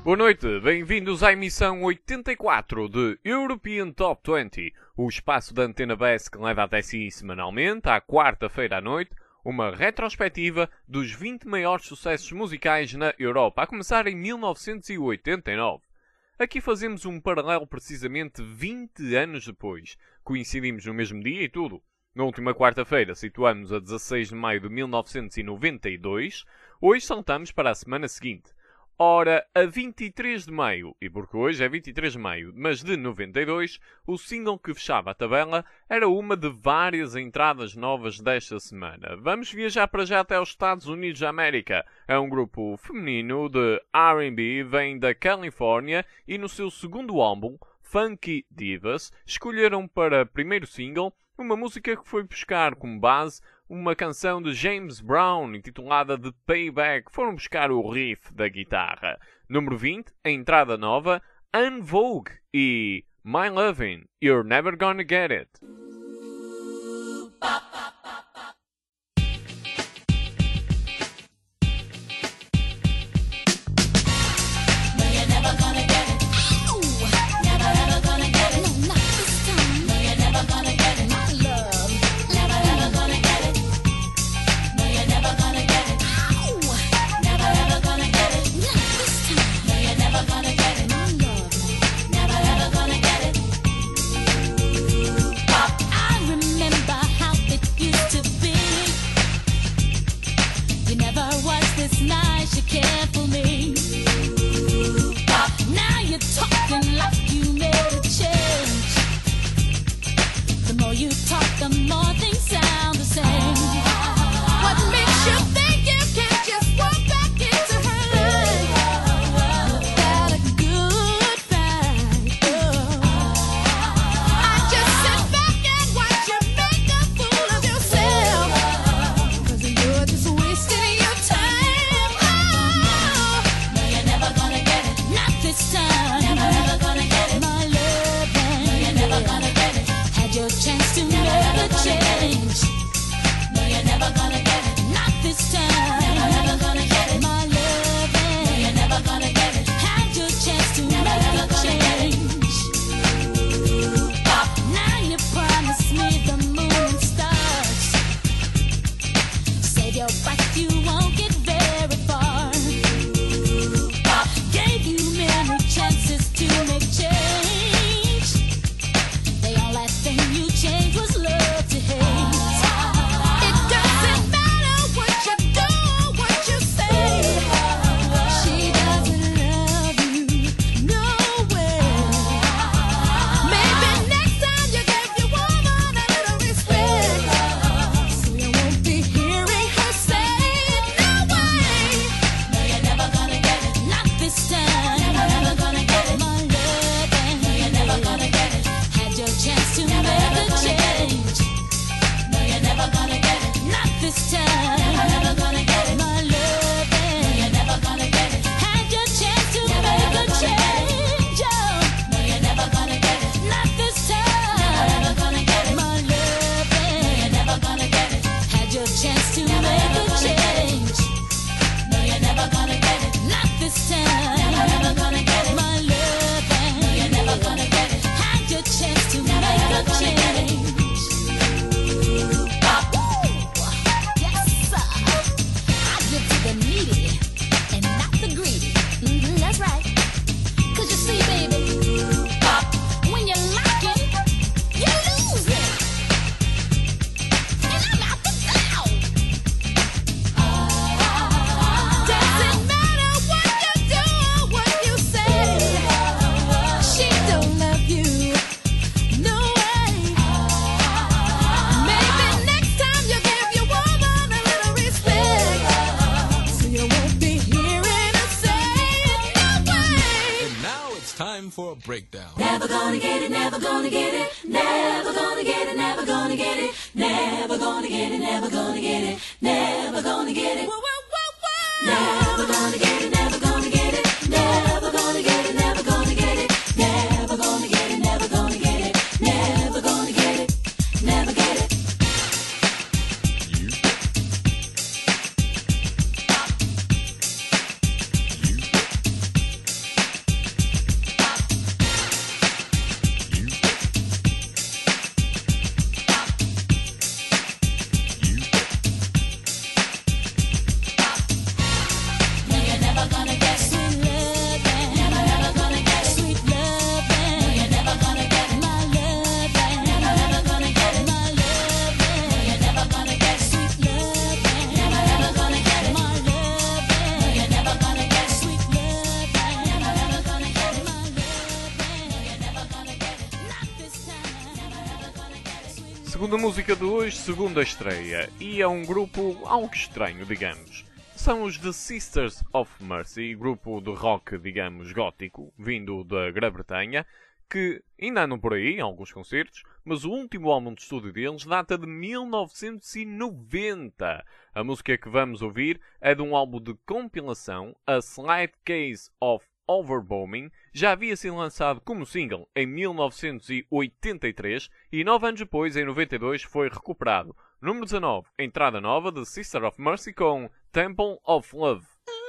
Boa noite, bem-vindos à emissão 84 de European Top 20, o espaço da Antena BES que leva até si semanalmente, à quarta-feira à noite, uma retrospectiva dos 20 maiores sucessos musicais na Europa, a começar em 1989. Aqui fazemos um paralelo precisamente 20 anos depois. Coincidimos no mesmo dia e tudo. Na última quarta-feira situamos a 16 de maio de 1992, hoje saltamos para a semana seguinte. Ora, a 23 de maio, e porque hoje é 23 de maio, mas de 92, o single que fechava a tabela era uma de várias entradas novas desta semana. Vamos viajar para já até os Estados Unidos da América. É um grupo feminino de R&B, vem da Califórnia e no seu segundo álbum, Funky Divas, escolheram para primeiro single uma música que foi buscar como base uma canção de James Brown intitulada The Payback. Foram buscar o riff da guitarra. Número 20, a entrada nova, En Vogue e My Lovin', You're Never Gonna Get It. Breakdown. Never gonna get it, never gonna get it, never gonna get it, never gonna get it, never gonna get it, never gonna get it, never gonna get it, never gonna get it, never gonna get it, never gonna get it, never gonna get it, never gonna get it, never gonna get it, never gonna get it, never get it. Segunda música de hoje, segunda estreia, e é um grupo algo estranho, digamos. São os The Sisters of Mercy, grupo de rock, digamos, gótico, vindo da Grã-Bretanha, que ainda andam por aí, em alguns concertos, mas o último álbum de estúdio deles data de 1990. A música que vamos ouvir é de um álbum de compilação, A Slight Case of Overwhelming, já havia sido lançado como single em 1983 e 9 anos depois, em 92, foi recuperado. Número 19, entrada nova de Sister of Mercy com Temple of Love.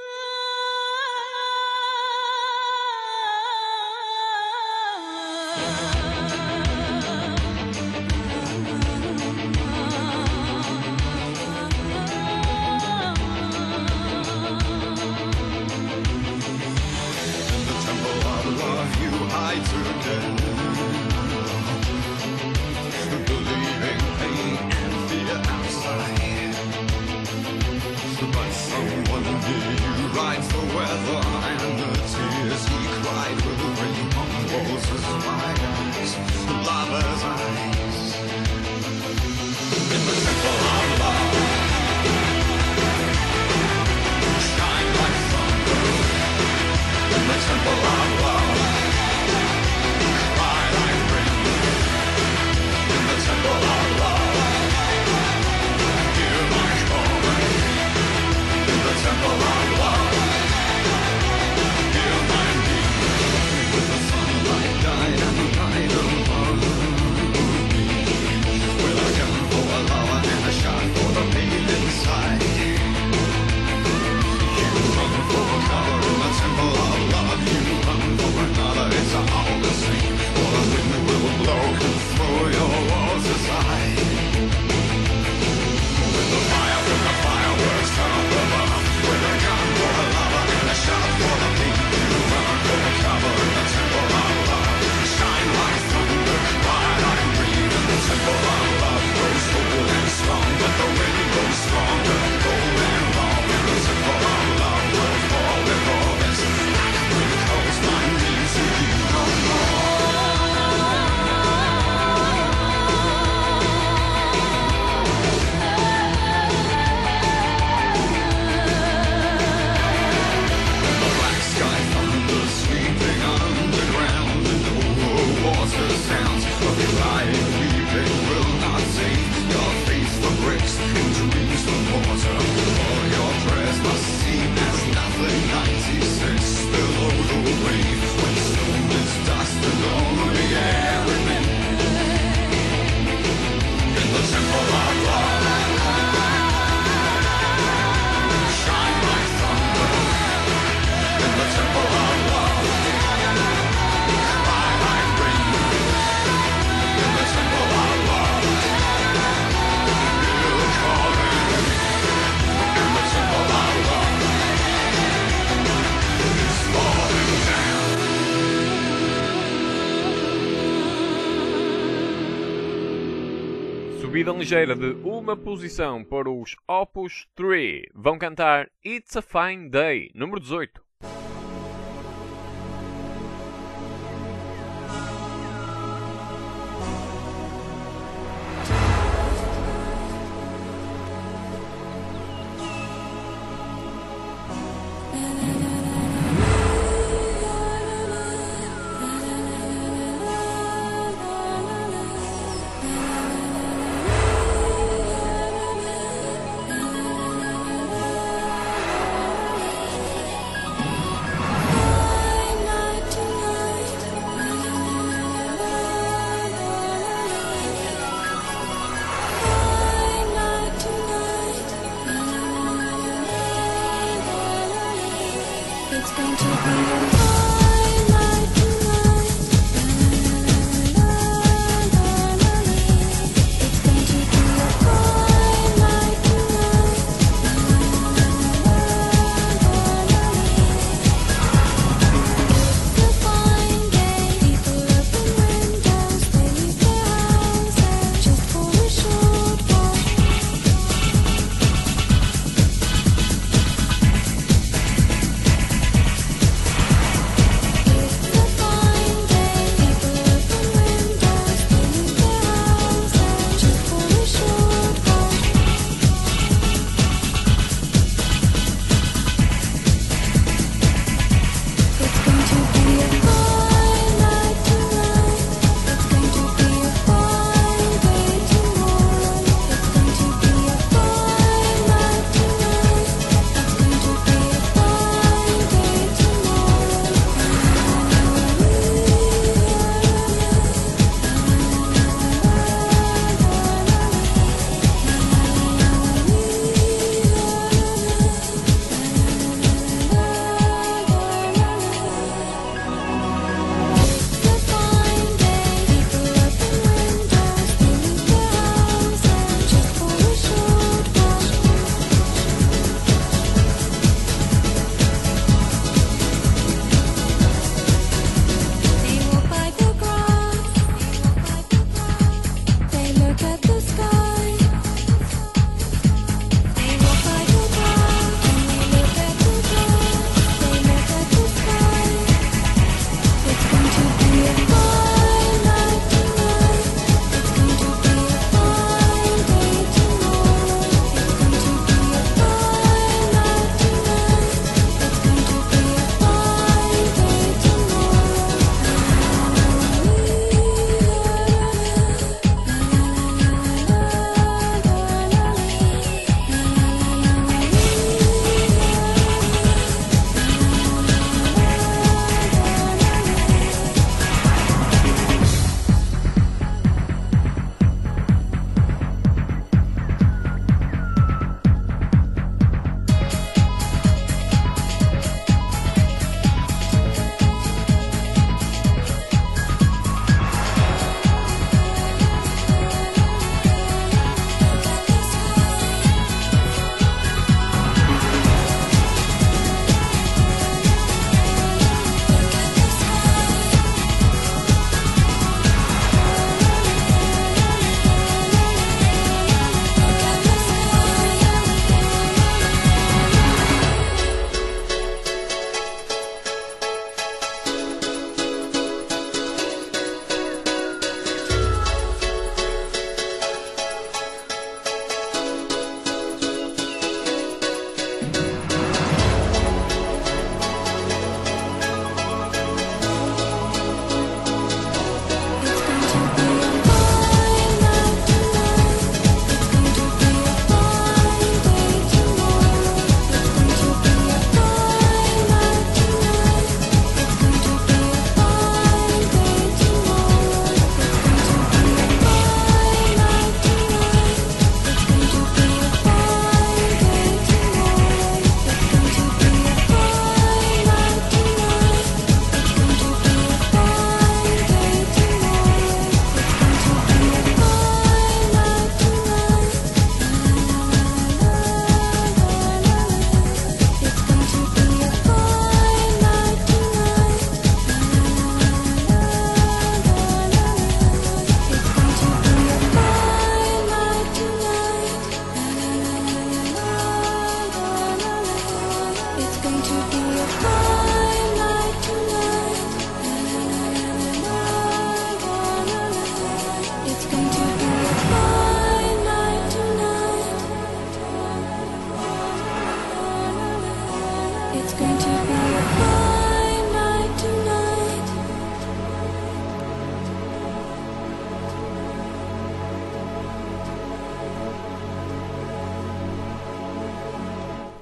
Subida ligeira de uma posição para os Opus 3. Vão cantar It's a Fine Day, número 18.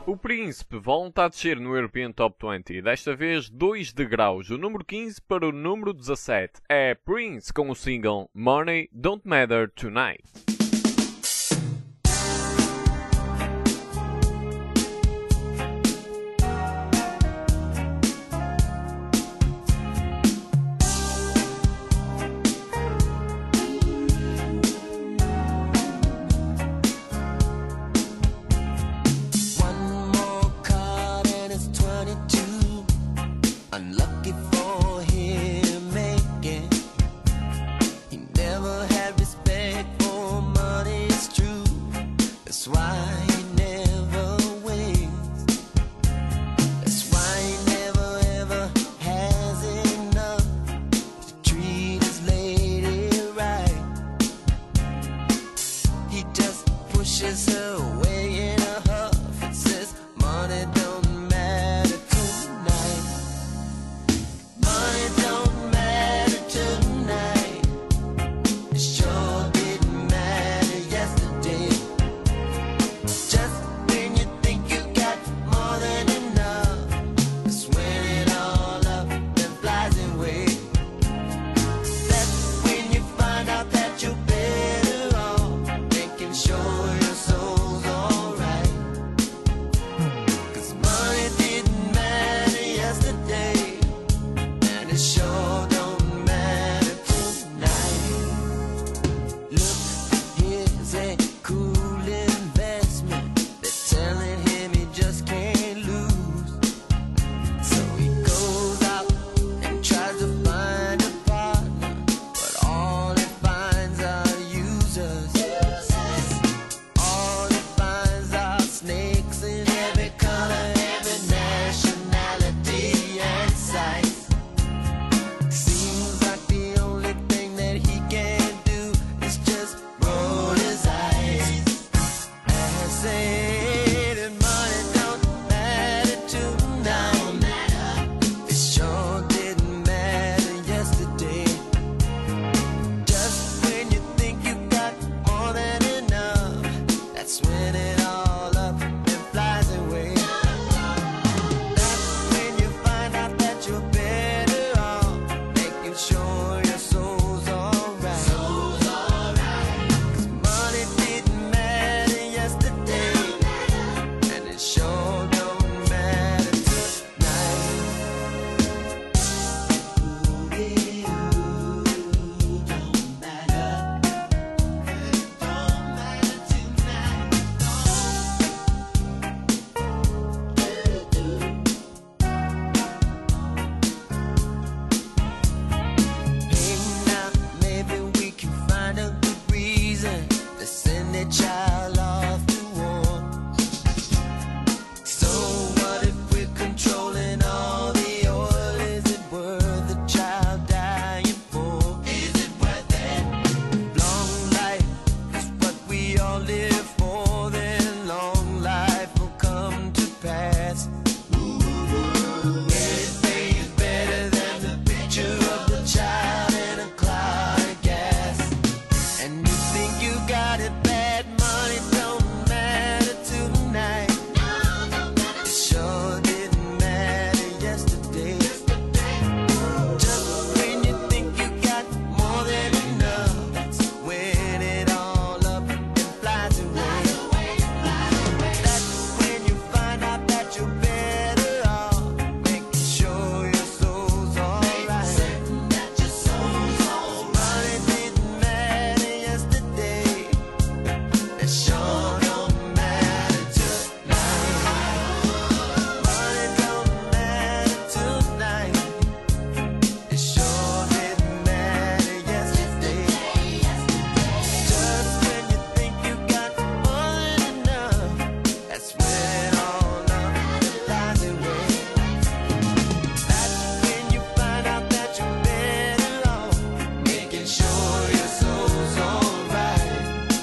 O Príncipe volta a descer no European Top 20, desta vez 2 degraus, o número 15 para o número 17. É Prince com o single Money Don't Matter Tonight. Unlucky for him, making. He never had respect for money, it's true. That's why he never wins. That's why he never ever has enough to treat his lady right. He just pushes her away in a huff and says, money don't matter tonight. Money don't matter tonight. It sure didn't matter yesterday. Just when you think you got more than enough, that's when it all up and flies away. That's when you find out that you're better off making sure your soul's alright. 'Cause money didn't matter yesterday, and it sure don't matter tonight. Look, here's a cool investment. They're telling him he just can't lose. So he goes out and tries to find a partner, but all he finds are users. All he finds are snakes in every color, every nationality and size. Seems like the only thing that he can do is just roll his eyes and say that money don't matter tonight. It sure didn't matter yesterday. Just when you think you got more than enough, that's when it all up and flies away. That's when you find out that you're better off making sure your soul's alright. 'Cause money didn't matter yesterday, and it sure don't matter tonight. Ooh, yeah, ooh, don't matter. It don't matter tonight. Hey, now maybe we can find a good reason to send that child off to war. So what if we're controlling all the oil? Is it worth the child dying for? Is it worth it? Long life is what we all live for, then long life will come to pass. Anything is better than the picture of the child in a cloud of gas. And you think you got it bad, money don't matter tonight. It sure didn't matter yesterday. Just when you think you got more than enough, that's when it all up and flies away. That's when you find out that you're better off making sure your soul's alright. Money didn't matter yesterday, it sure don't matter tonight. Money don't matter tonight, it sure didn't matter yesterday. Just when you think you got more than enough, that's when it all up and flies away. That's when you find out that you're better off making sure your soul's alright.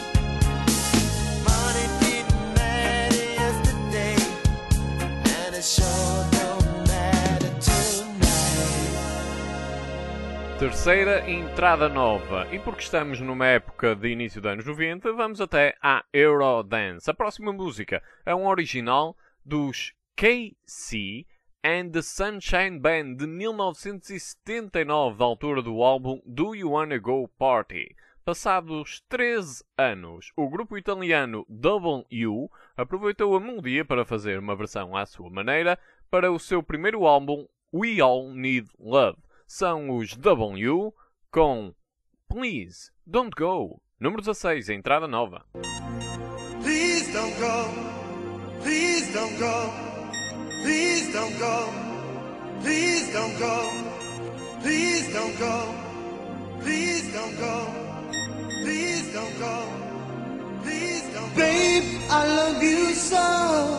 Money didn't matter yesterday, and it sure don't matter tonight. Terceira entrada nova. E porque estamos numa época de início dos anos 90, vamos até à Eurodance. A próxima música é um original dos KC and the Sunshine Band de 1979, da altura do álbum Do You Wanna Go Party. Passados 13 anos, o grupo italiano W aproveitou a melodia para fazer uma versão à sua maneira para o seu primeiro álbum We All Need Love. São os W com Please Don't Go, número 16, a entrada nova. Please don't go, please don't go, please don't go, please don't go, please don't go, please don't go, please don't go, please don't go. Babe, I love you so.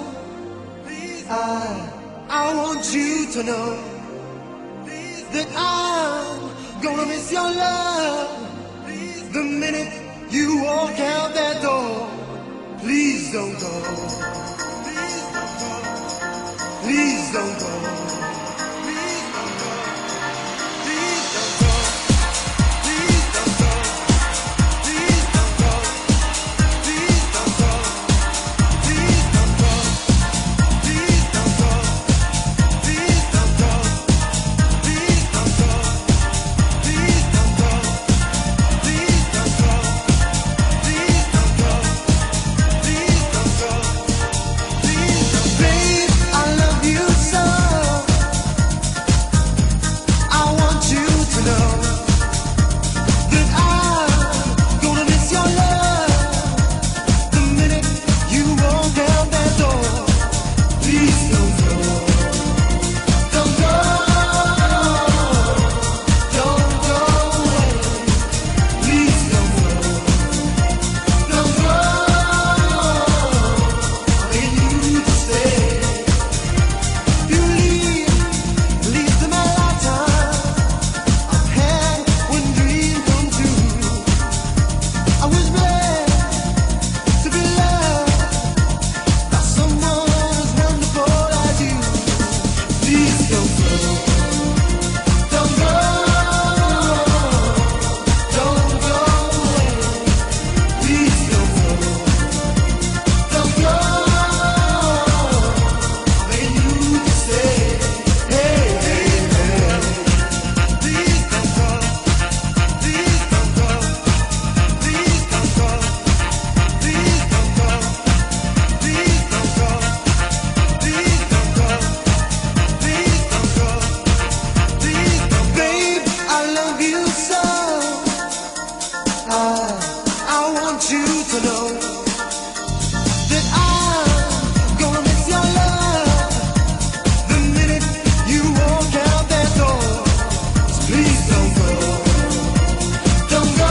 I want you to know that I'm gonna miss your love the minute you walk out that door. Please don't go. Please don't go. Please don't go. Please don't go. Please don't go. Please don't go. Please don't go. Please don't go. Please don't go. Please don't go. Please don't go. Please don't go. Please don't go. Please don't go. Please don't go. Babe, I love you so. I want you to know that I'm gonna miss your love the minute you walk out that door. Please don't go. Don't go. Don't go away. Please don't go. Don't go. I need you to stay. You leave to my lifetime. I've had one dream come true. I was blessed to be loved by someone as wonderful as you. Please don't go. Don't go. Don't go away. Please don't go. Don't go. I need you to stay. Hey, hey, hey. Please don't go. Please don't go. Please don't go. Please don't go. Please don't go. Please don't go. Please don't go. Please don't. Babe, I love you so. I want you to know that I'm gonna miss your love the minute you walk out that door. So please don't go. Don't go.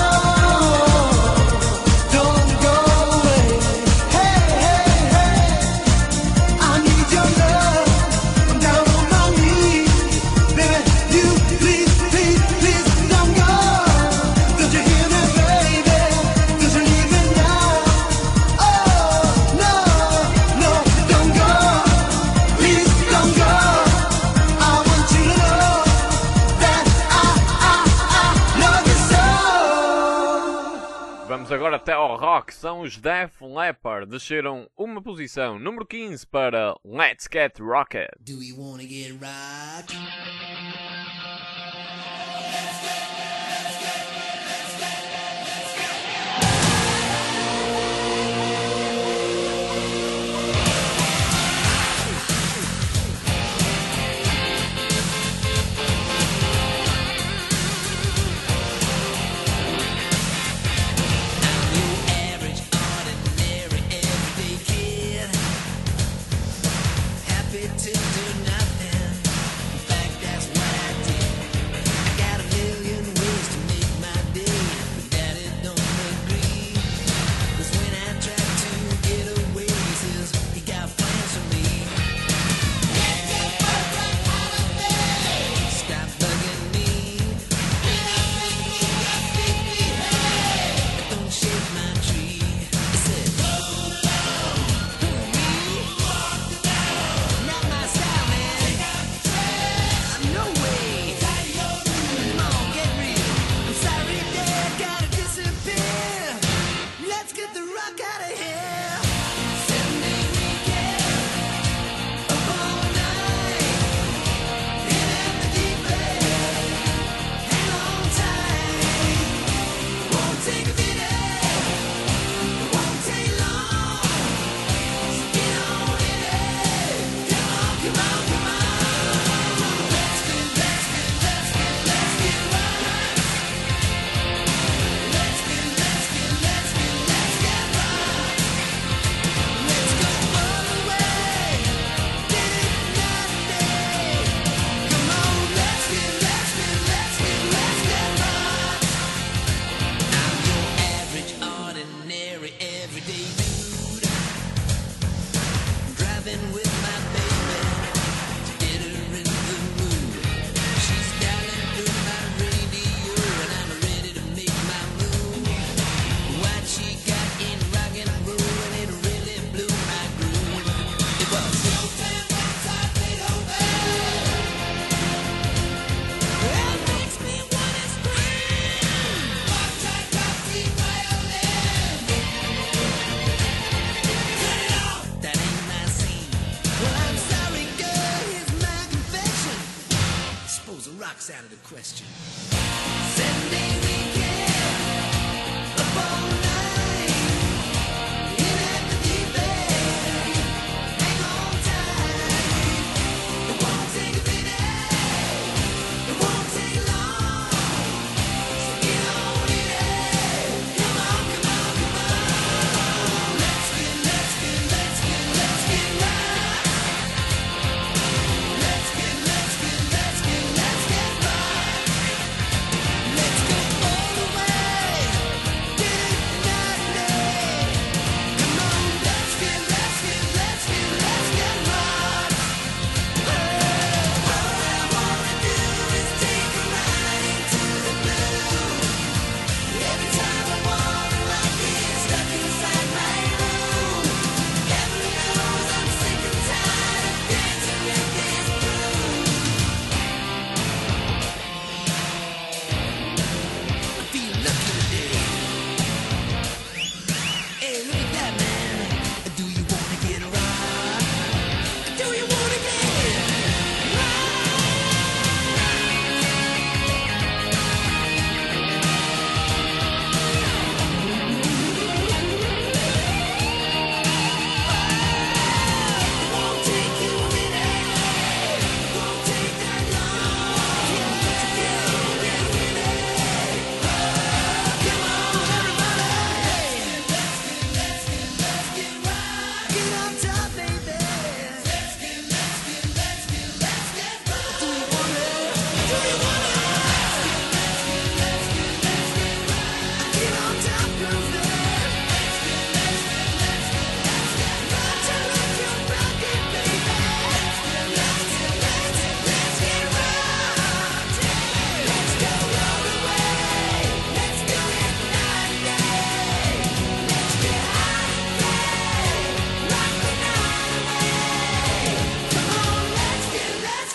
Don't go away. Hey, hey, hey. I need your love. I'm down on my knees. Baby, you please, please, please don't go. Don't you hear me, baby? Don't you leave me now. Oh, no, no, don't go. Please don't go. I want you to know that I love you so. Vamos agora até ao rock. São os Def Leppard. Desceram uma posição, número 15, para Let's Get Rocket. Do we wanna get rock? Average, ordinary, everyday kid, happy to do nothing. In fact, that's what I question. Sunday weekend, up all night, in at the deep end, hang on tight. It won't take a minute, it won't take long, so get on in it. Come on, come on, come on. Let's get right. Let's get right. Let's go all the way. Get it tonight. Come on, let's get right. All I wanna do is take a ride into the blue. Every time I wanna rock it, stuck inside my room. Heaven knows I'm sick and tired of dancing with this groove. I feel lucky today. Hey, look at that, man. Do you wanna get right? Do you wanna get Won't take you a minute, won't take that long. Let's get on with it. Come on, everybody. Let's get right. Get on top, baby. Let's get right. Do you wanna? Get on top, groovy. Turn up your rocket, baby. Let's get right. Let's go all the way. Let's do it night and day. Let's get high today. Rock the night away. Come on, let's get right.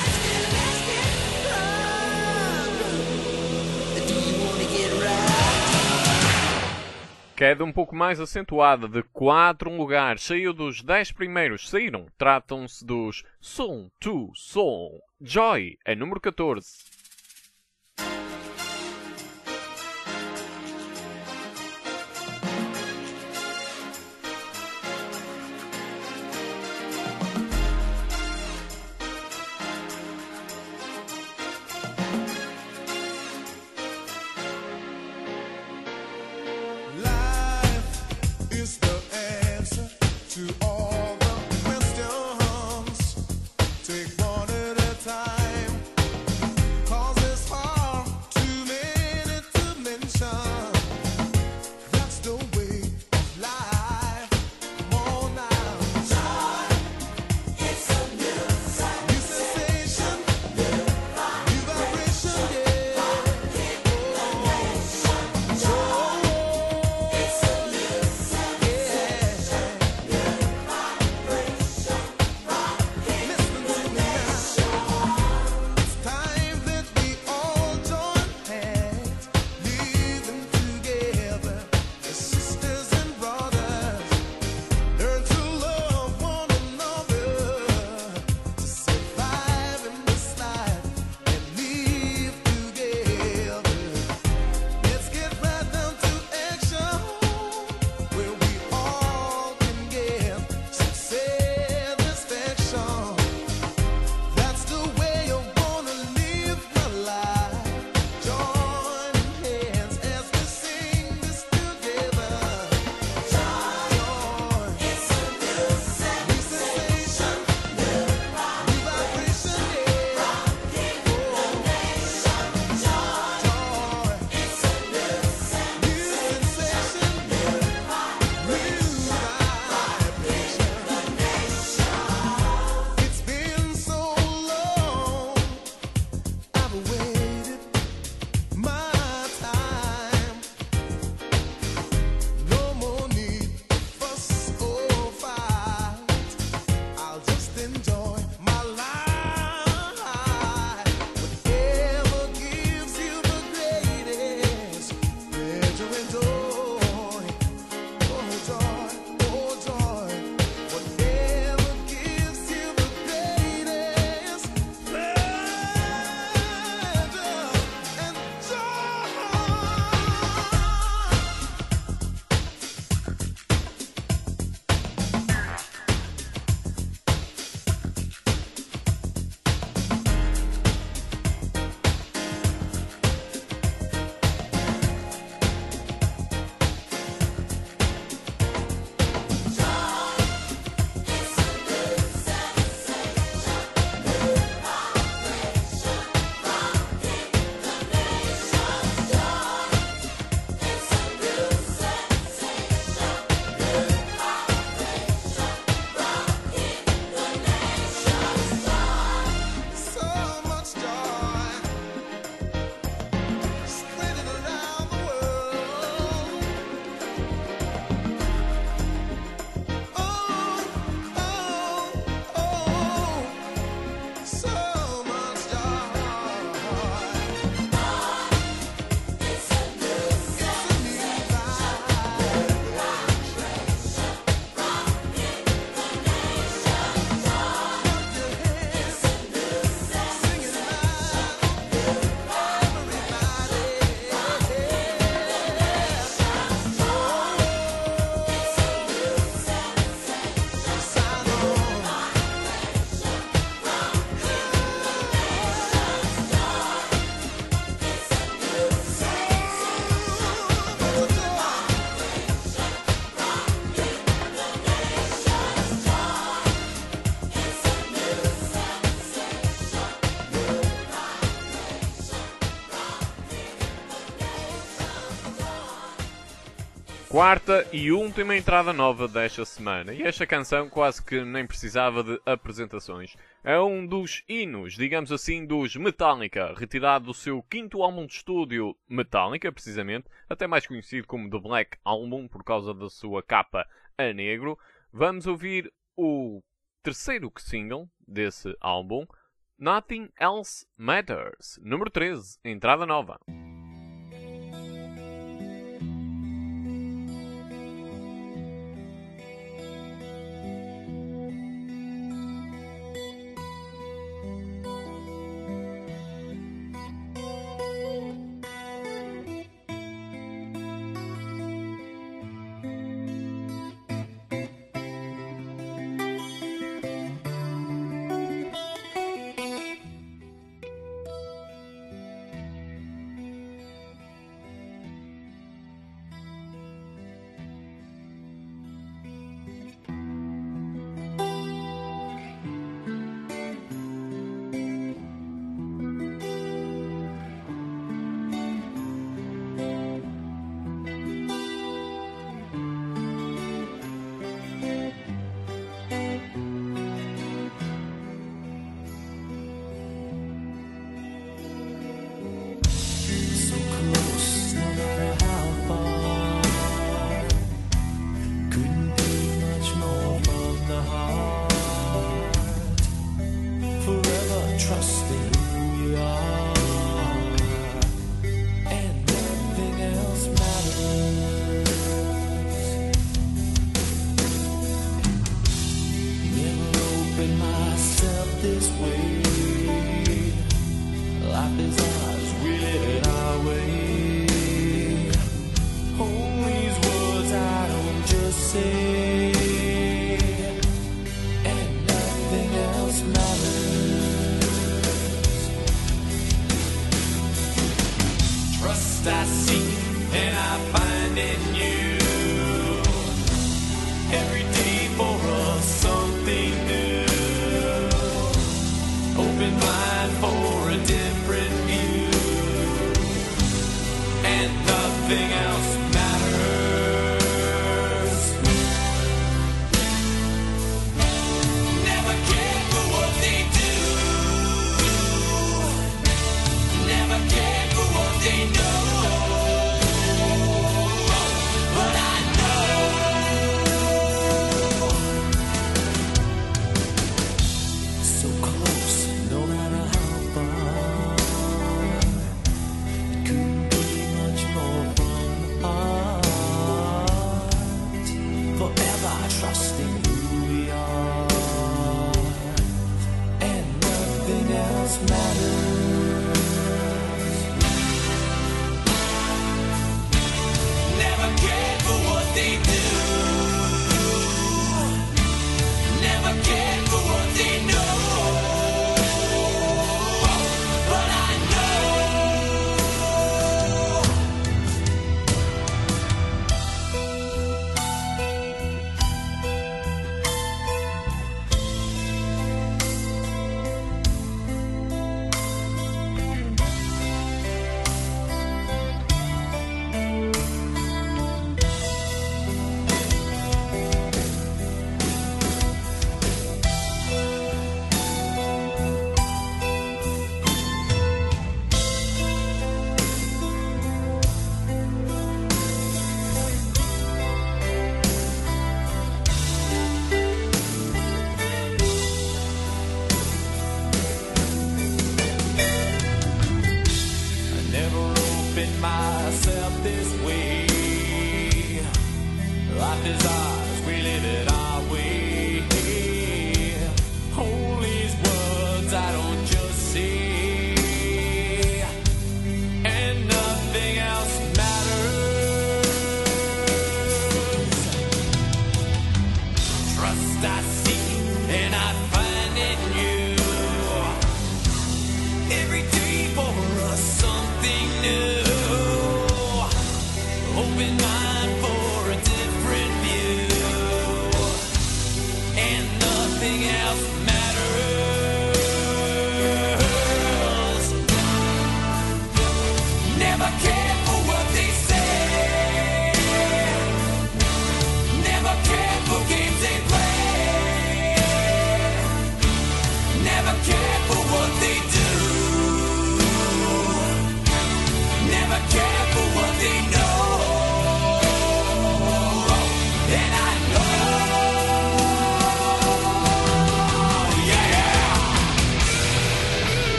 Do you wanna get right? Queda um pouco mais acentuada de 4 lugares, saiu dos 10 primeiros, saíram. Tratam-se dos Som to Som. Joy, é número 14. Life is the answer to all the questions. Take one at a time. Quarta e última entrada nova desta semana, e esta canção quase que nem precisava de apresentações. É um dos hinos, digamos assim, dos Metallica, retirado do seu quinto álbum de estúdio, Metallica, precisamente, até mais conhecido como The Black Album, por causa da sua capa a negro. Vamos ouvir o terceiro single desse álbum, Nothing Else Matters, número 13, entrada nova.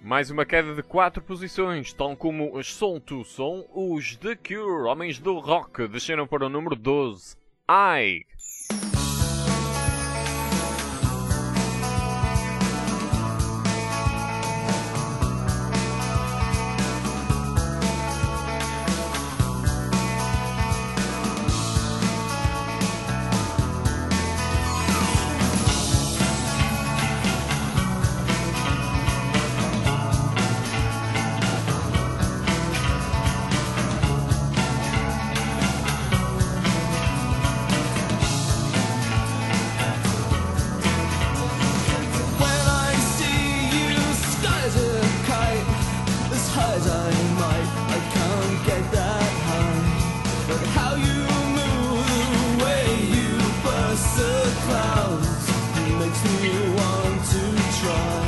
Mais uma queda de 4 posições, tal como os Soul to Soul, os The Cure, homens do rock, desceram para o número 12. I. When I see you, sky's a kite. As high as I might, I can't get that high. But how you move, the way you burst the clouds, makes me want to try.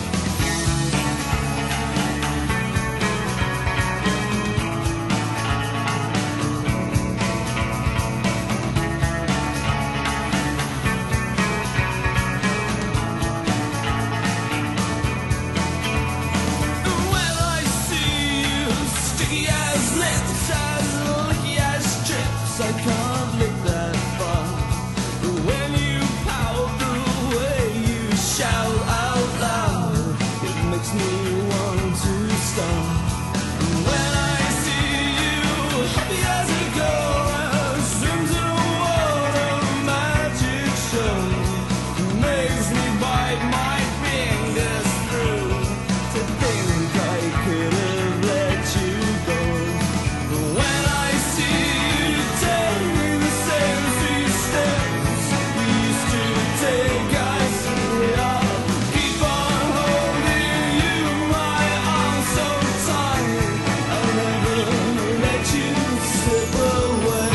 When I see you, sticky as lips, as licky as chips, I can't lick that far. When you pout, the way you shout out loud, it makes me want to stop. When I see you, happy as a girl, swims in a water magic show, makes me bite my fingers through. To think I could have let you go. When I see you take the same three steps we used to take, I say I'll keep on holding you, my arms so tight, I'll never let you slip away.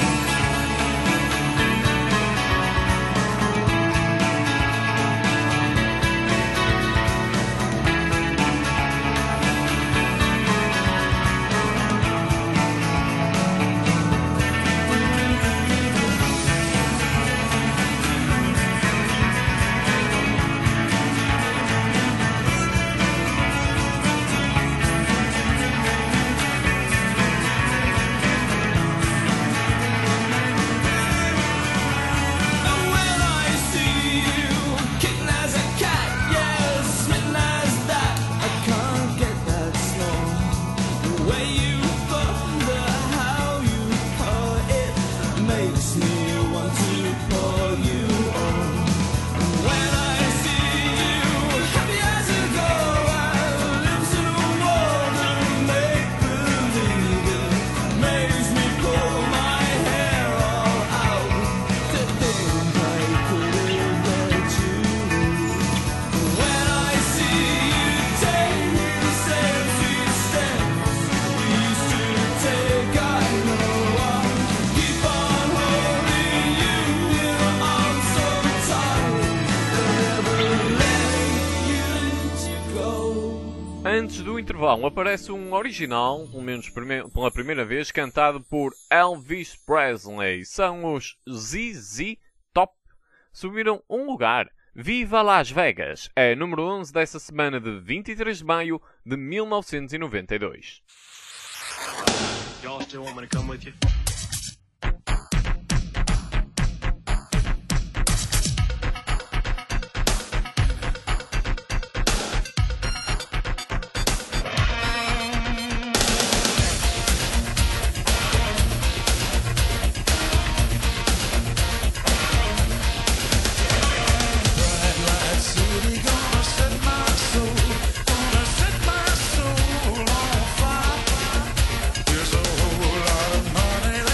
When I see you, kitten as a cat, yeah, smitten as that, I can't get that snore. The way you thunder, how you call it, makes me want to pour you on. When I see you, happy as a girl, lives in a world of make believe, it makes me pull my hair all out. To think I could have let you leave. When I see you take the same sweet steps we used to take, I know I'll keep on holding you in arms so tight, never letting you go. Antes do intervalo aparece um original, pelo menos pela primeira vez, cantado por Elvis Presley. São os ZZ Top. Subiram um lugar. Viva Las Vegas! É número 11 dessa semana de 23 de maio de 1992. Y'all still want me to come with you? City gonna set my soul on fire. There's a whole lot of money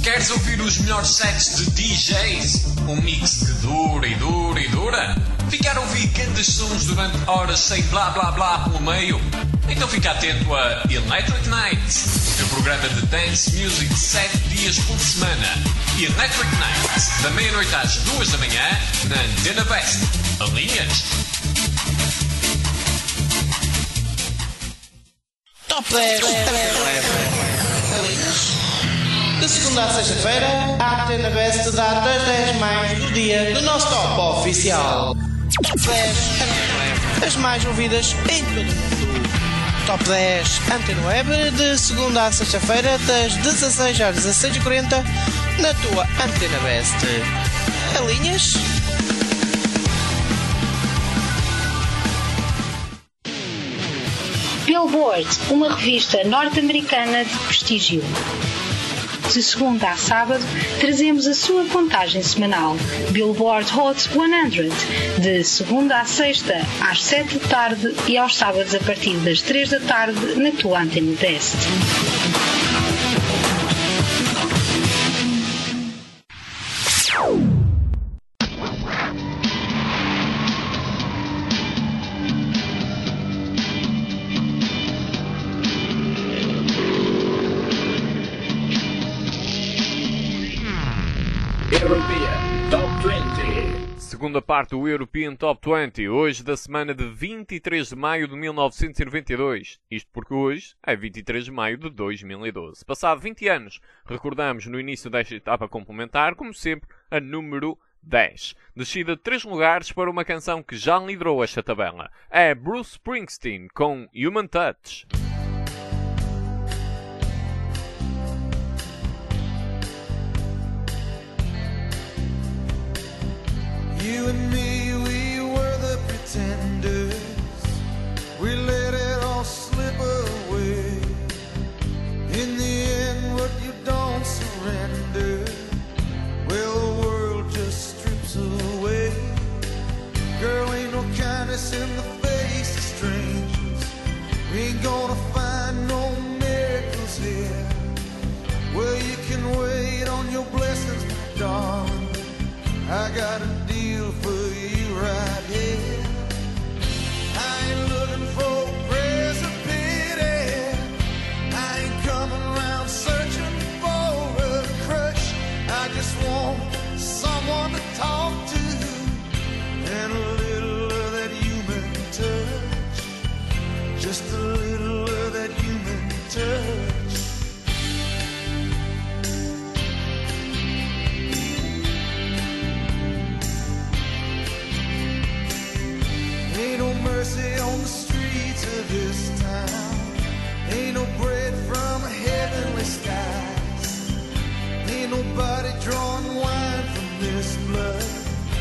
Queres ouvir os melhores sets de DJs? Um mix que dura e dura e dura? Ficar a ouvir grandes sons durante horas sem blá blá blá pelo meio? Então fica atento a Electric Nights, o programa de dance music 7 dias por semana. Electric Nights, da meia-noite às 2 da manhã, na Antena Best. Alinhas? Top 10. De segunda a sexta-feira, a Antena Best dá das 10 mais do dia do nosso top oficial. Top 10 as mais ouvidas em todo o mundo. Top 10 Antena Web, de segunda a sexta-feira, das 16 às 16h40, na tua Antena Best. Alinhas? Billboard, uma revista norte-americana de prestígio. De segunda a sábado, trazemos a sua contagem semanal, Billboard Hot 100, de segunda a sexta, às 7 da tarde e aos sábados a partir das 3 da tarde, na tua Antena Best. Segunda parte do European Top 20, hoje da semana de 23 de maio de 1992. Isto porque hoje é 23 de maio de 2012. Passado 20 anos, recordamos no início desta etapa complementar, como sempre, a número 10. Descida de 3 lugares para uma canção que já liderou esta tabela. É Bruce Springsteen com Human Touch. You and me, we were the pretenders. We let it all slip away. In the end, what you don't surrender, well, the world just strips away. Girl, ain't no kindness in the face of strangers. We ain't gonna find no miracles here. Well, you can wait on your blessings, my darling. I got a deal for you right here. I ain't looking for praise or pity. I ain't coming around searching for a crush. I just want someone to talk to and a little of that human touch. Just a little of that human touch. Ain't no mercy on the streets of this town. Ain't no bread from heavenly skies. Ain't nobody drawing wine from this blood.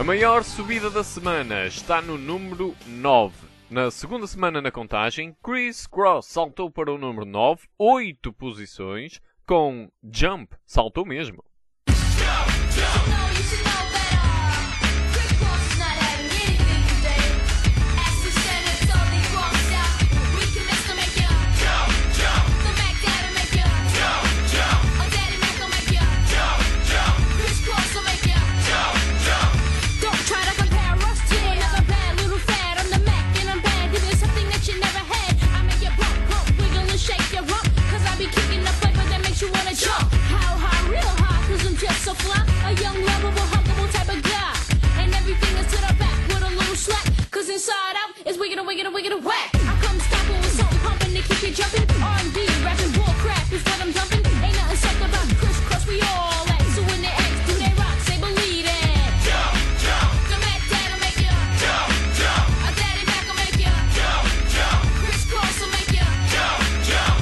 A maior subida da semana está no número 9. Na segunda semana na contagem, Criss Cross saltou para o número 9, 8 posições, com Jump saltou mesmo. So fly, a young, lovable, huggable type of guy. And everything is to the back with a little slack. Cause inside out is wicked and wicked and wicked and whack. I come stopping with something pumping to keep you jumping. R&B, rapping, bull crap is what I'm dumping. Ain't nothing sucked about Criss Cross, we all at. So when they ask, do they rock, say believe it. Jump, jump. The Mac Dad'll make you jump, jump. A Daddy Mac will make you jump, jump. Criss Cross will make you jump, jump.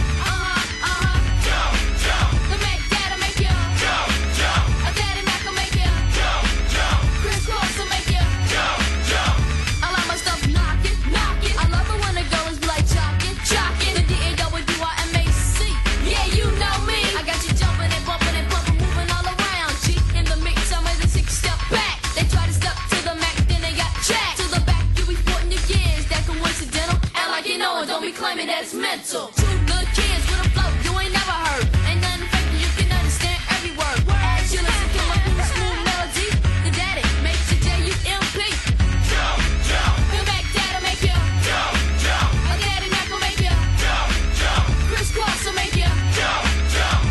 Jump, jump. The Mac Dad'll make you jump, jump. A Daddy Mac will make you jump, jump. Criss Cross will make you jump, jump. I like my stuff knocking, knocking. I love it when the girls be like jocking, jocking. The D-A-W-I-M-A-C. Yeah, you know me. I got you jumping and bumping and pumping, moving all around. G in the mix, I'm ready to take a step back. They try to step to the Mac, then they got jacked. To the back, you be sporting your gears. That coincidental. Act like you know it, don't be claiming that it's mental. Two good kids with a flow you ain't never heard. Ain't nothing fake, you can understand every word. As you listen to my cool smooth melody, the daddy makes you J-U-M-P. Jump, jump. The Mac Dad'll make you jump, jump. A Daddy Mac will make you jump, jump. Criss Cross will make you jump, jump.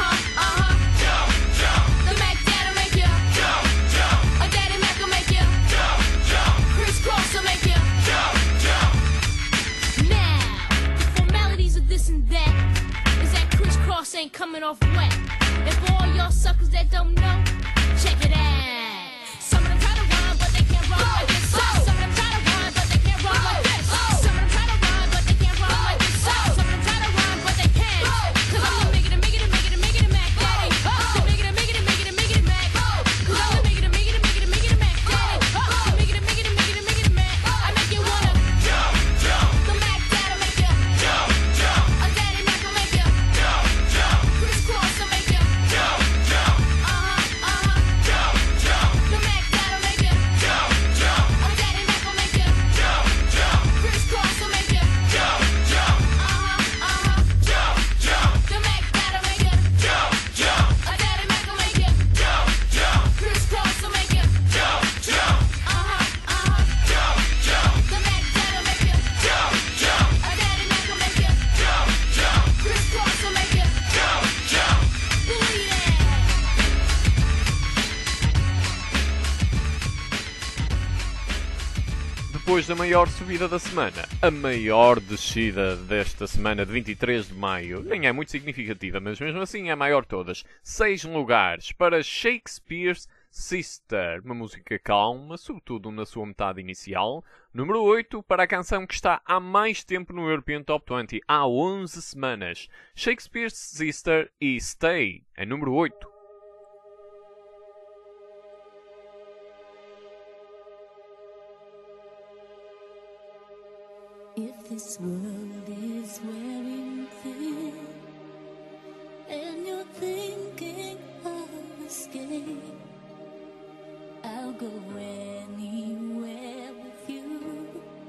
Jump, jump. The Mac Dad'll make you jump, jump. A Daddy Mac will make you jump, jump. Criss Cross will make you jump, jump. Now, the formalities of this and that is that Criss Cross ain't coming off wet. And for all y'all suckers that don't know, check it out. Some of them try to rhyme, but they can't rhyme like this. Some of them try to rhyme, but they can't rhyme like this. Some of them try to rhyme, but they can't rhyme like this. Some of them try to rhyme, but they can't. Cause I'm the Miggity, Miggity, Miggity, Miggity Mac Daddy. The Miggity, Miggity, Miggity, Miggity Mac. Cause I'm the Miggity, Miggity, Miggity, Miggity Mac Daddy. The Miggity, Miggity, Miggity, Miggity Mac. I make you wanna jump, jump. The Mac Dad'll make you jump, jump. A Daddy Mac will make you jump, jump. Criss Cross will make you jump, jump. Jump, jump. The Mac Dad'll make you jump, jump. A Daddy Mac will make you jump, jump. Criss Cross will make you jump, jump. Jump, jump. The Mac Dad'll make you jump, jump. A Daddy Mac will make you jump, jump. Criss Cross will make you jump, jump. Jump, jump. The Mac Dad'll make you jump, jump. A Daddy Mac will make you jump, jump. Criss Cross will make you jump, jump. Believe it. Depois da maior subida da semana, a maior descida desta semana de 23 de maio nem é muito significativa, mas mesmo assim é a maior de todas. 6 lugares para Shakespeare's Sister, uma música calma, sobretudo na sua metade inicial. Número 8 para a canção que está há mais tempo no European Top 20, há 11 semanas. Shakespeare's Sister e Stay, é número 8. If this world is wearing thin and you're thinking of escape, I'll go anywhere with you.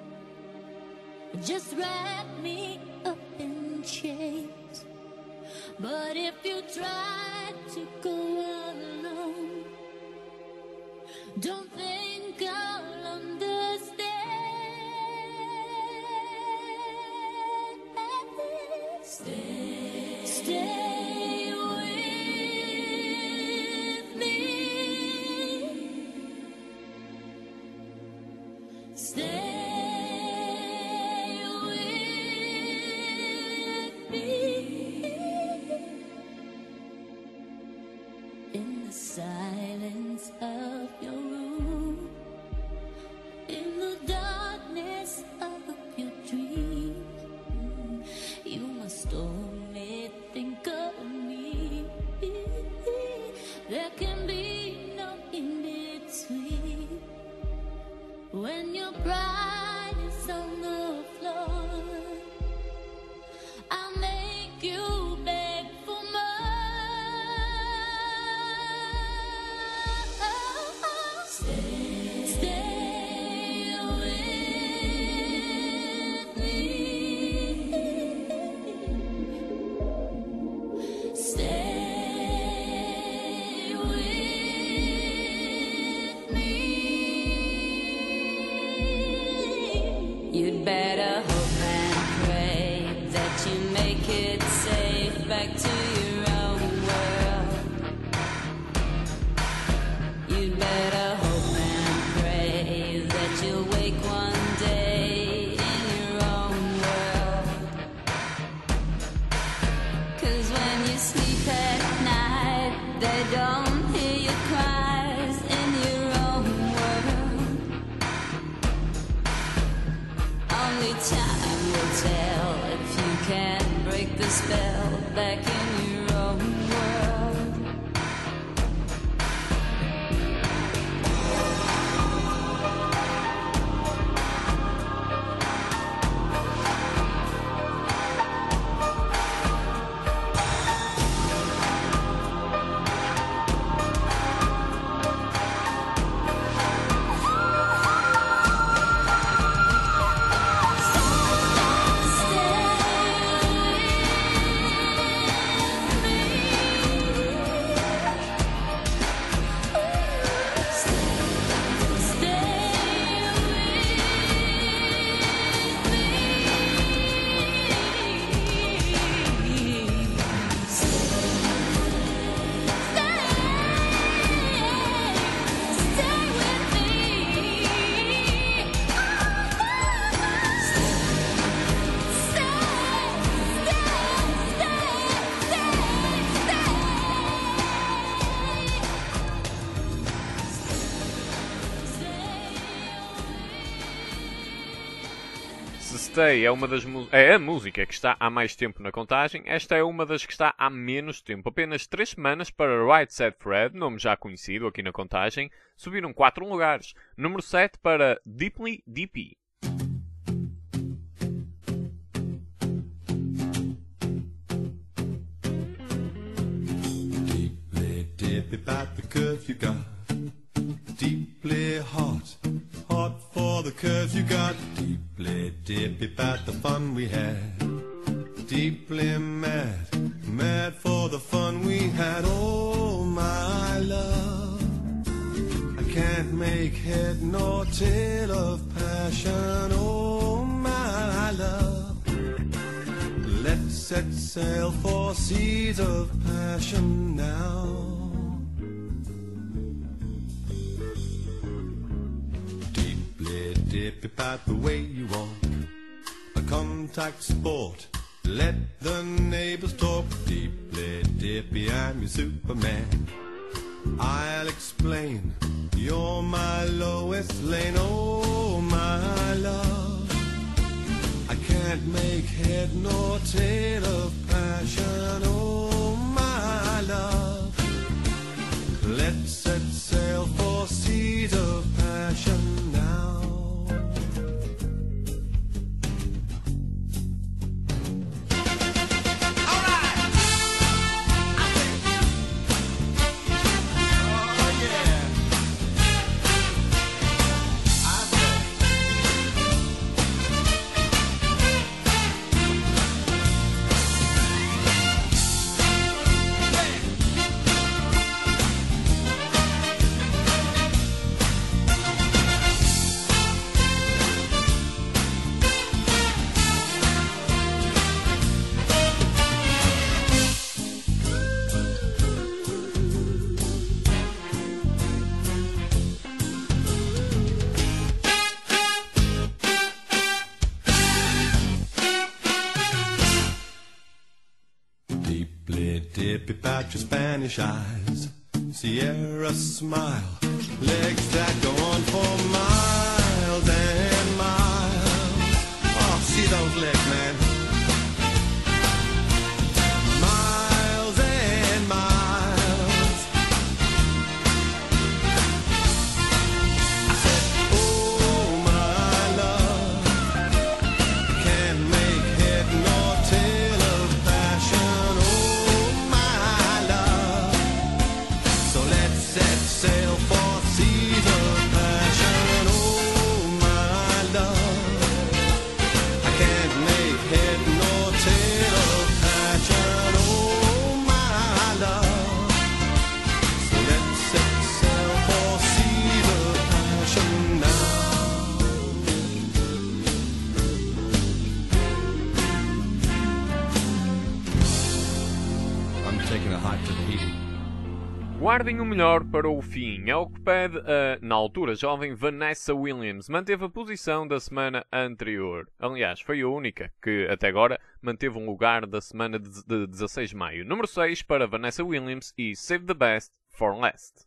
Just wrap me up in chains. But if you try to go alone, don't think I'll understand. Stay with me. Stay with me. In the silence of your room, in the darkness of your dream, you must only think of me. There can be no in between. When your pride is on the floor, I'll make you beg for more. Stay with me. Stay with me. You'd better hope and pray that you make it safe back to your own world. You'd better hope and pray that you'll wake one day in your own world. 'Cause when you sleep at night, they don't hear your cries in your own world. Only time will tell if you can break the spell back in your own world. Stay é é a música que está há mais tempo na contagem. Esta é uma das que está há menos tempo. Apenas 3 semanas para Right Said Fred, nome já conhecido aqui na contagem. Subiram 4 lugares. Número 7 para Deeply DP. Deeply dip about the curve you got. Deeply hot, hot for the curves you got. Deeply dip about the fun we had. Deeply mad, mad for the fun we had. Oh my love, I can't make head nor tail of passion. Oh my love, let's set sail for seas of passion now. Deeply dip about the way you walk, a contact sport. Let the neighbors talk. Deeply dippy, I'm your Superman. I'll explain, you're my lowest lane. Oh my love, I can't make head nor tail of passion. Oh my love, let's set sail for seas of passion now. Dip about your Spanish eyes, Sierra smile, legs that go on for miles and miles. Oh, see those legs, man. Miles and miles. I said, oh Guardem o melhor para o fim, é o que pede a, na altura, jovem Vanessa Williams. Manteve a posição da semana anterior. Aliás, foi a única que, até agora, manteve um lugar da semana de 16 de maio. Número 6 para Vanessa Williams e Save the Best for Last.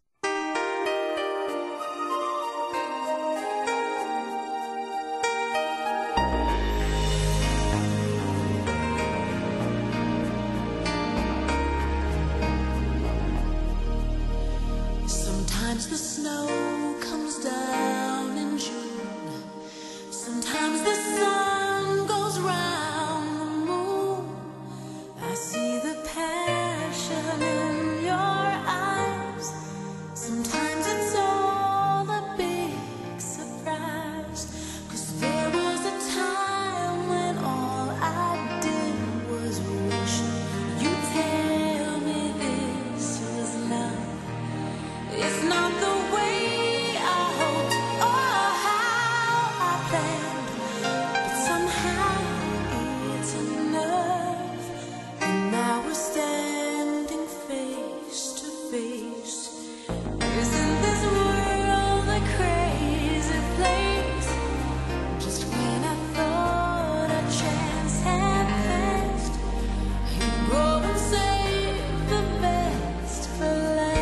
Sometimes the snow comes down in June. Sometimes the sun goes round the moon. I see the passion in your eyes. Sometimes it's all a big surprise. 'Cause there was a time when all I did was wish you'd tell me this was love. It's not the way I hoped or how I planned, but somehow it's enough. And now we're standing face to face. Isn't this world a crazy place? Just when I thought a chance had passed, you go and save the best for last.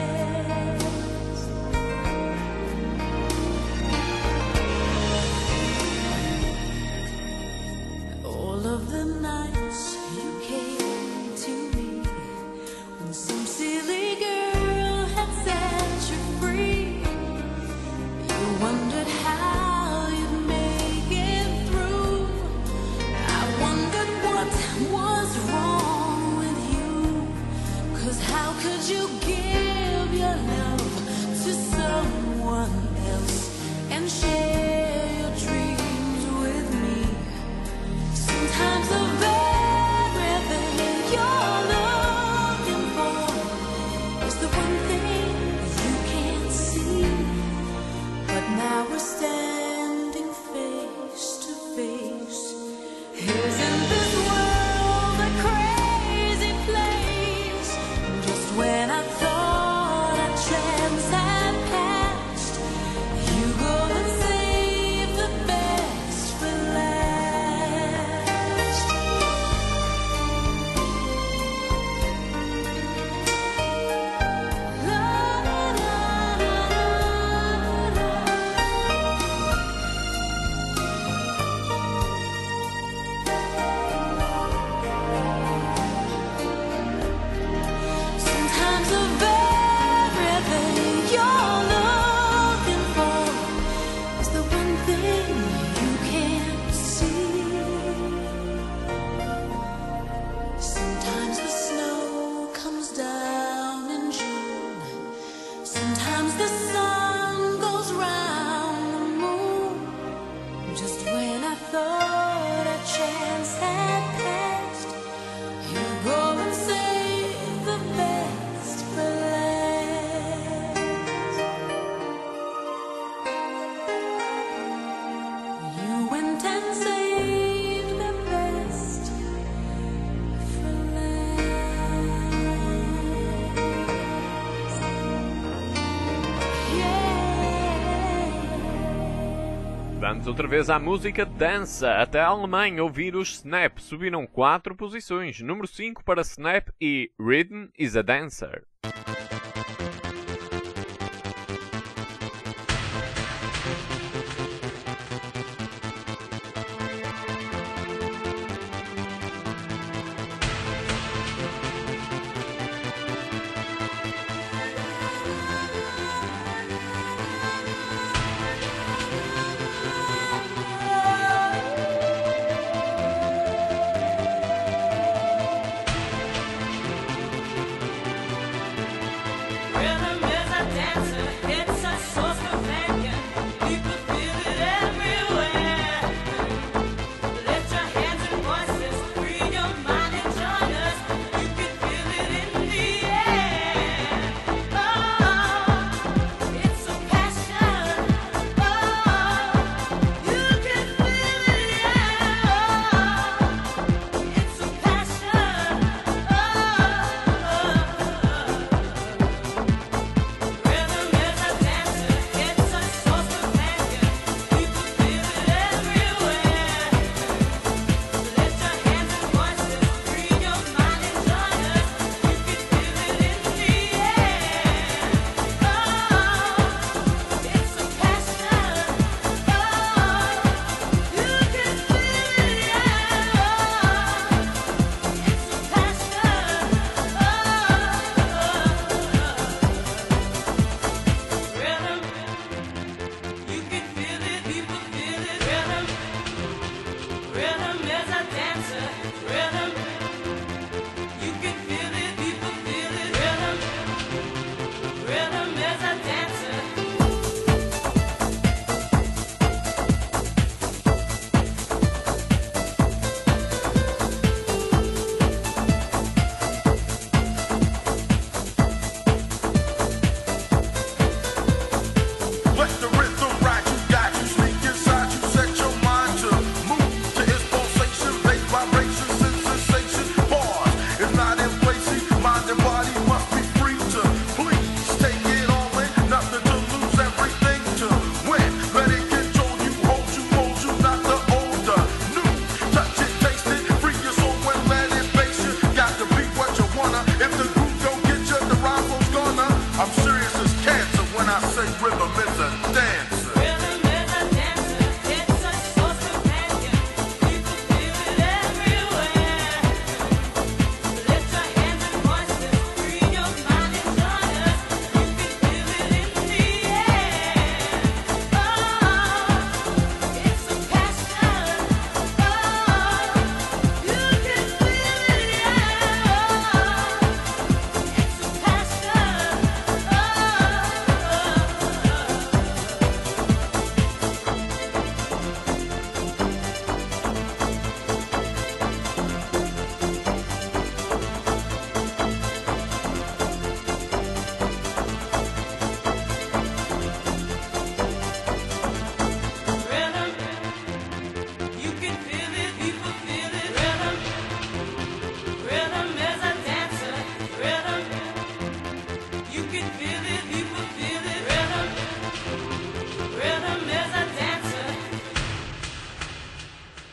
All of the nights you came to me, when some silly girl had set you free, you wondered how you'd make it through. I wondered what was wrong with you, 'cause how could you give your love to someone else and share your dreams with me? Sometimes the very thing you're looking for is the one thing you can't see. But now we're standing face to face. Isn't this world a crazy place? Just when I thought a chance had passed, you go and save the best for last. La, la, la, la, la. Sometimes the very thing you're looking for is the one thing you can't see. Sometimes the snow comes down in June. Sometimes the sun goes round the moon. Just when I thought a chance had passed, you go and save the best for last. You went and saved the best for last. Yeah. Vamos outra vez à música dança. Até a Alemanha ouvir os Snap. Subiram 4 posições. Número 5 para Snap e Rhythm is a Dancer.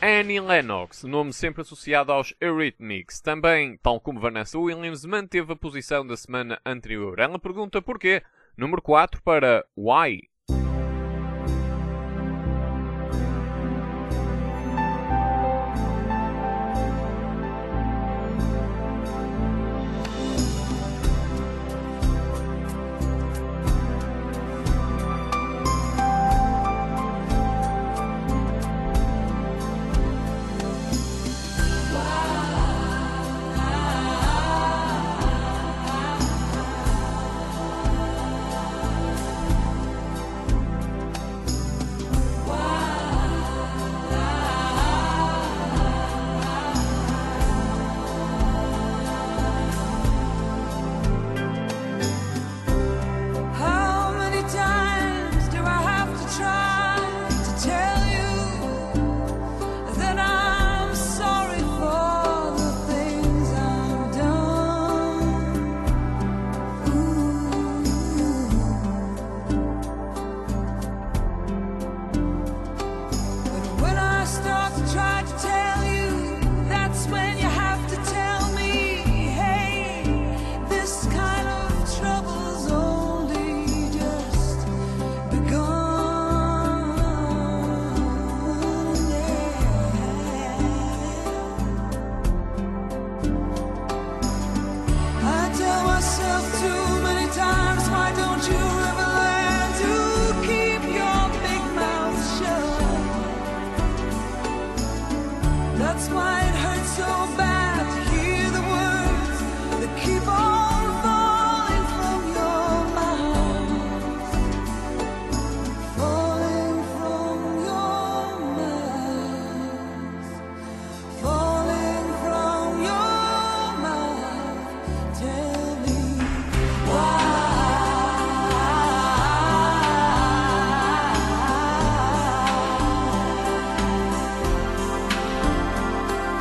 Annie Lennox, nome sempre associado aos Eurythmics, também, tal como Vanessa Williams, manteve a posição da semana anterior. Ela pergunta porquê. Número 4 para Why. How many times do I have to try to tell you that I'm sorry for the things I've done? But when I start to try to tell you, that's when you have to tell me, hey, this kind of trouble's only just begun. I tell myself too many times, why don't you ever learn to keep your big mouth shut? That's why it hurts so bad to hear the words that keep on falling from your mouth. Falling from your mouth. Falling from your mouth. Tell me why.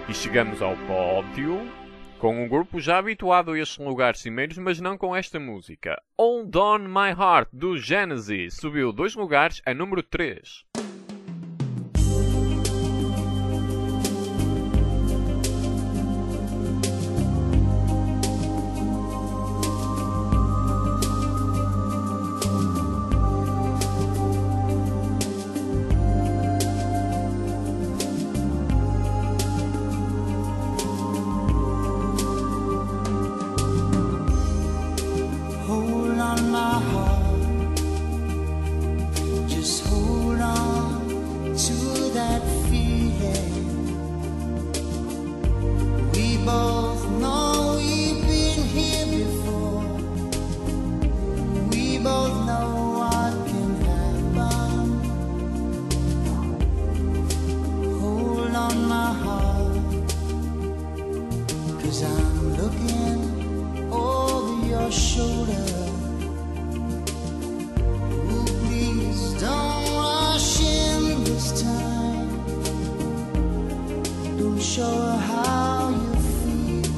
E chegamos ao pódio, com um grupo já habituado a estes lugares cimeiros, mas não com esta música. Hold On My Heart, do Genesis, subiu 2 lugares a número 3. Hold on, my heart. Just hold on to that feeling. We both know we've been here before. We both know what can happen. Hold on, my heart. 'Cause I'm looking over your shoulder. Ooh, please don't rush in this time. Don't show her how you feel.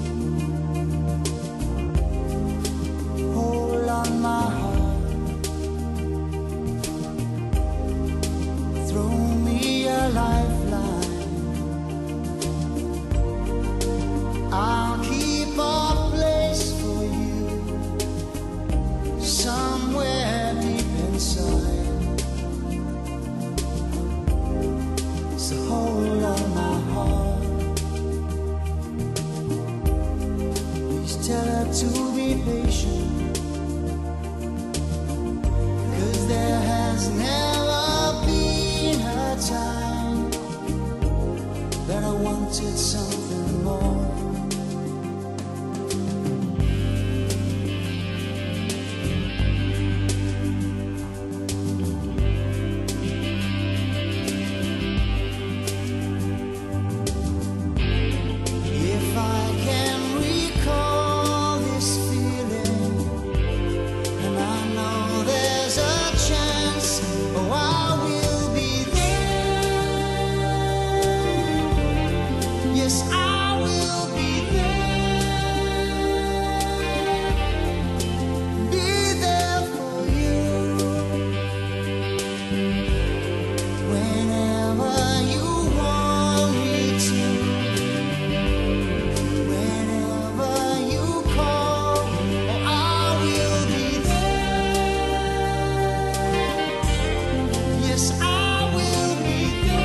Hold on, my heart. Throw me a lifeline. I'll keep a place for you somewhere deep inside. So hold on, my heart. Please tell her to be patient, 'cause there has never been a time that I wanted something more. If I can recall this feeling, and I know there's a chance, oh, I will be there. Yes, I will be there. Be there for you whenever you want me to. Whenever you call, oh, I will be there. Yes, I will be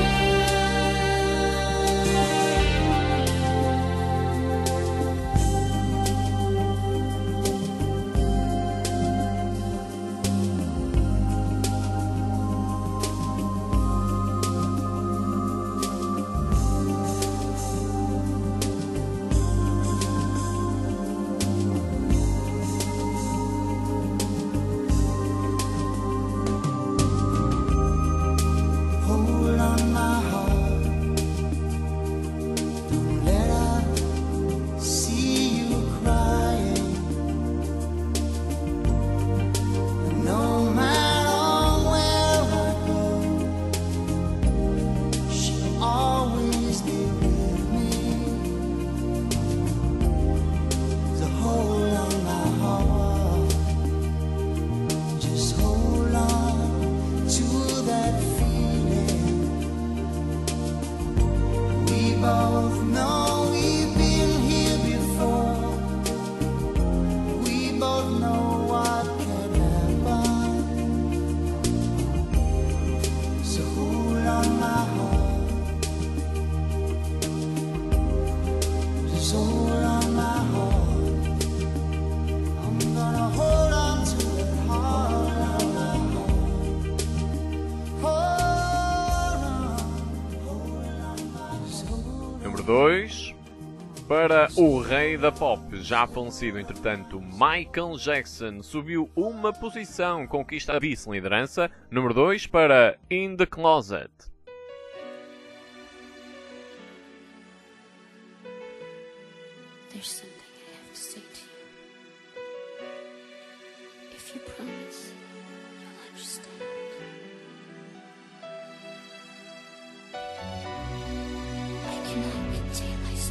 Hold on, my heart. Don't let her see you crying. No matter where I go, she'll always be with me. So hold on, my heart. Just hold on to that feeling. We both know we've been here before. We both know what can happen. So hold on, my heart. Just hold on, my heart. I'm gonna hold on to it hard. Hold on. Número 2, para o rei da pop, já falecido entretanto, Michael Jackson, subiu uma posição, conquista a vice-liderança. Número 2, para In The Closet. There's something I have to say to you. If you promise, you'll understand. I cannot contain myself.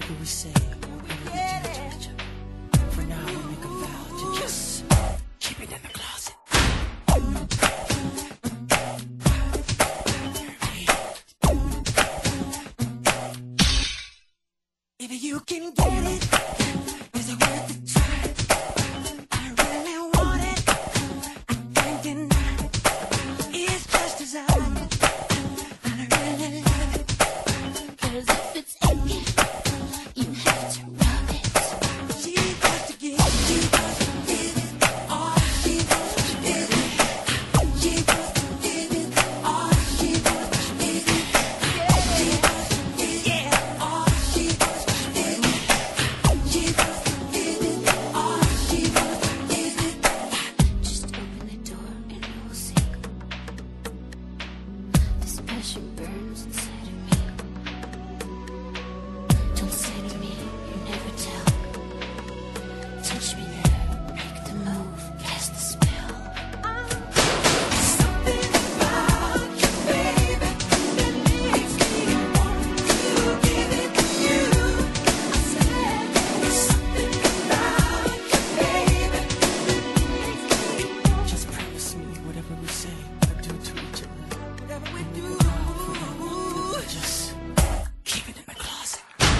whatever we say or whatever we do to each other. For now, we make a vow to just keep it in the closet. If you can get it, is it worth the try? I really want it. I can't deny. It's just as I really love it. 'Cause if it's aching, you have to rub it. She got to give it all. She wants to give it. She wants to give it all. She wants to give it. She wants to give it all. She wants to give it. She wants to give it all. She wants to give it. Just open the door and you'll see. This passion burns inside of me. Don't say to me, you never tell. Touch me there, make the move, cast the spell. Something about you, baby, that makes me want to give it to you. I said, something about you, baby. Just promise me whatever we say or do to each other. Whatever we do, just keep it in the closet.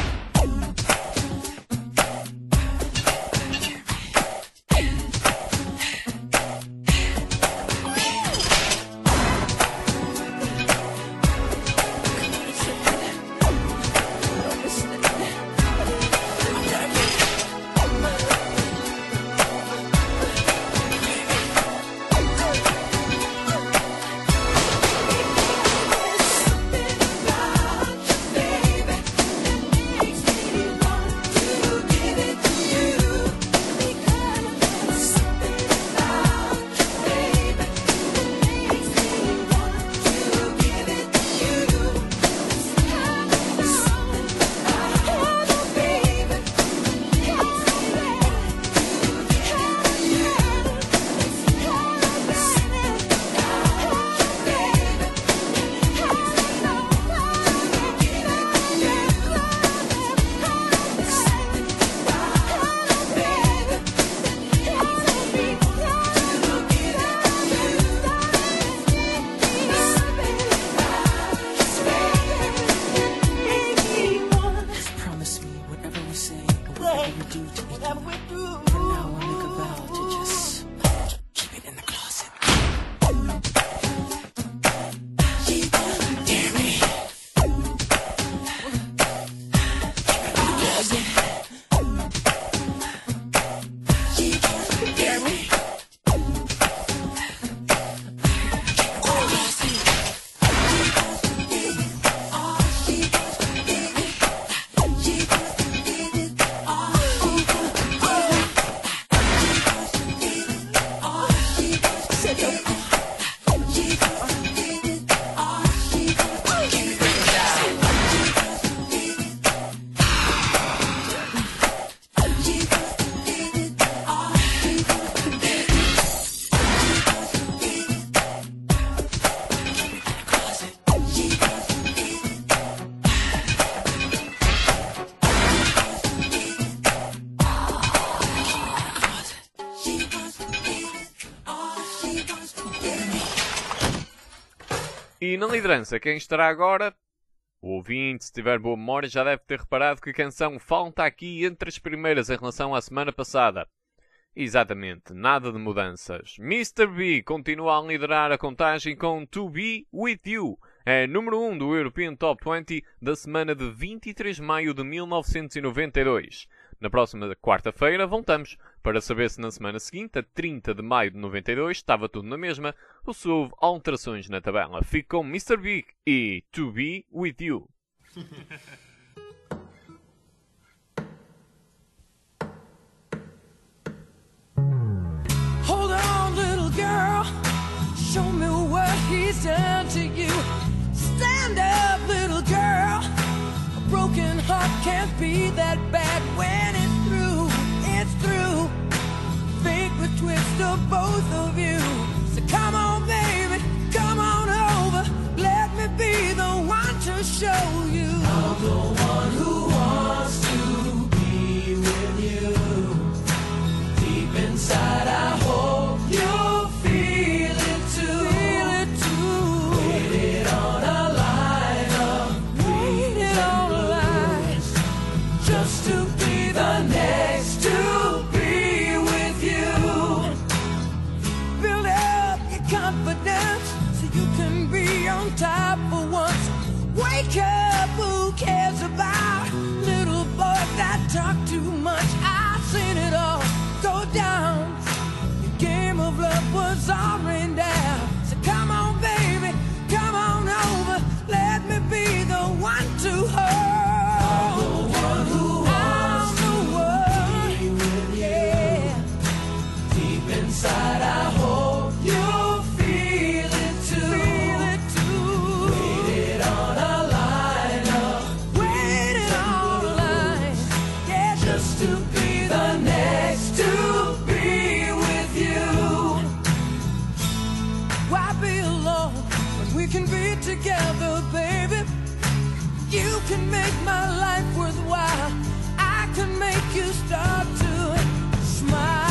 Just promise me whatever we say or whatever we do to each other. For now, I'll make a vow to just keep it in the closet. She doesn't dare me. She doesn't dare me. E na liderança, quem estará agora? O ouvinte, se tiver boa memória, já deve ter reparado que a canção Fawn está aqui entre as primeiras em relação à semana passada. Exatamente, nada de mudanças. Mr. B continua a liderar a contagem com To Be With You. É número 1 do European Top 20 da semana de 23 de maio de 1992. Na próxima quarta-feira voltamos para saber se na semana seguinte, a 30 de maio de 92, estava tudo na mesma ou se houve alterações na tabela. Fique com Mr. Big e To Be With You. Hold on, little girl. Show me what he's done to you. Stand up, little girl. A broken heart can't be that bad when it's through. It's through. Fate will twist of both of you. So come on, baby, come on over. Let me be the one to show you. I'm the one who wants to next to be the next to be with you. Why be alone when we can be together, baby? You can make my life worthwhile. I can make you start to smile.